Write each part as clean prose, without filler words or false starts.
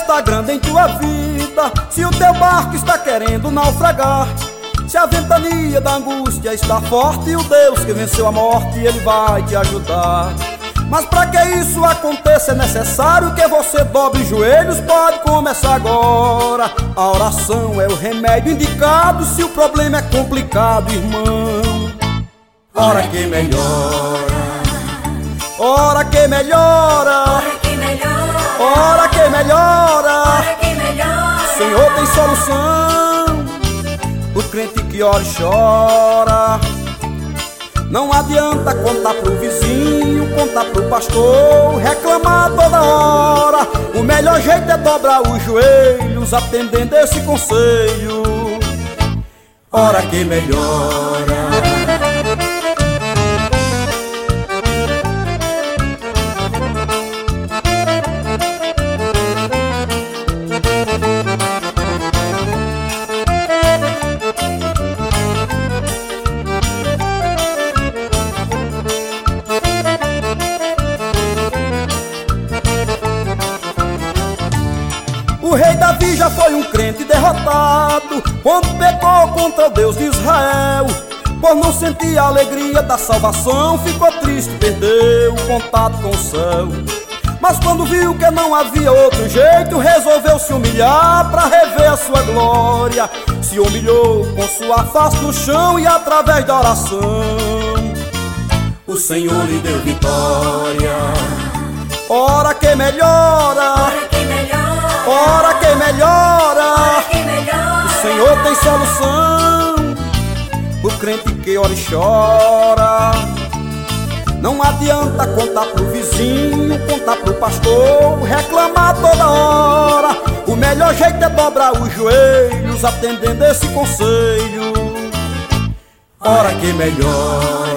está grande em tua vida, se o teu barco está querendo naufragar, se a ventania da angústia está forte, o Deus que venceu a morte, Ele vai te ajudar. Mas para que isso aconteça é necessário que você dobre os joelhos, pode começar agora. A oração é o remédio indicado se o problema é complicado, irmão. Ora que melhora, ora que melhora, ora que melhora, Senhor tem solução. O crente que ora e chora, não adianta contar pro vizinho, contar pro pastor, reclamar toda hora. O melhor jeito é dobrar os joelhos, atendendo esse conselho. Ora que melhora. O rei Davi já foi um crente derrotado quando pecou contra o Deus de Israel. Por não sentir a alegria da salvação, ficou triste, perdeu o contato com o céu. Mas quando viu que não havia outro jeito, resolveu se humilhar para rever a sua glória. Se humilhou com sua face no chão e através da oração o Senhor lhe deu vitória. Ora que melhora, ora que melhora, o Senhor tem solução. O crente que ora e chora, não adianta contar pro vizinho, contar pro pastor, reclamar toda hora. O melhor jeito é dobrar os joelhos, atendendo esse conselho. Ora que melhora.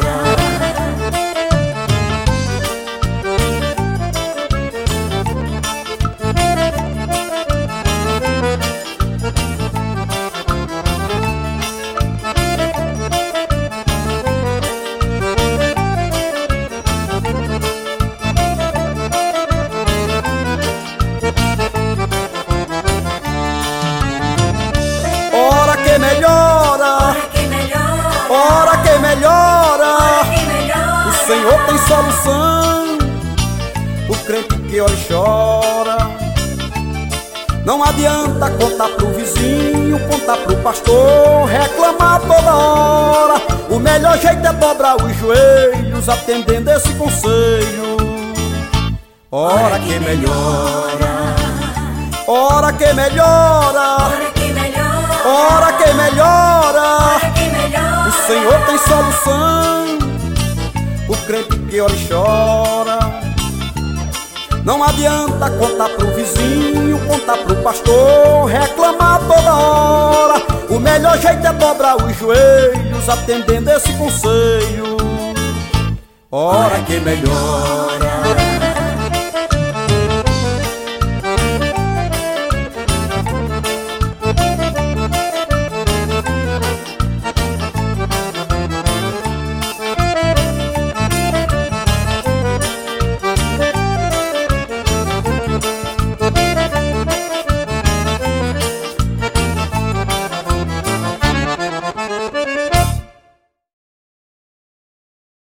Melhora, ora que melhora, o Senhor tem solução. O crente que ora e chora, não adianta contar pro vizinho, contar pro pastor, reclamar toda hora. O melhor jeito é dobrar os joelhos, atendendo esse conselho. Ora que melhora, ora que melhora, ora que melhora, o Senhor tem solução. O crente que ora e chora, não adianta contar pro vizinho, contar pro pastor, reclamar toda hora. O melhor jeito é dobrar os joelhos, atendendo esse conselho. Ora que melhora.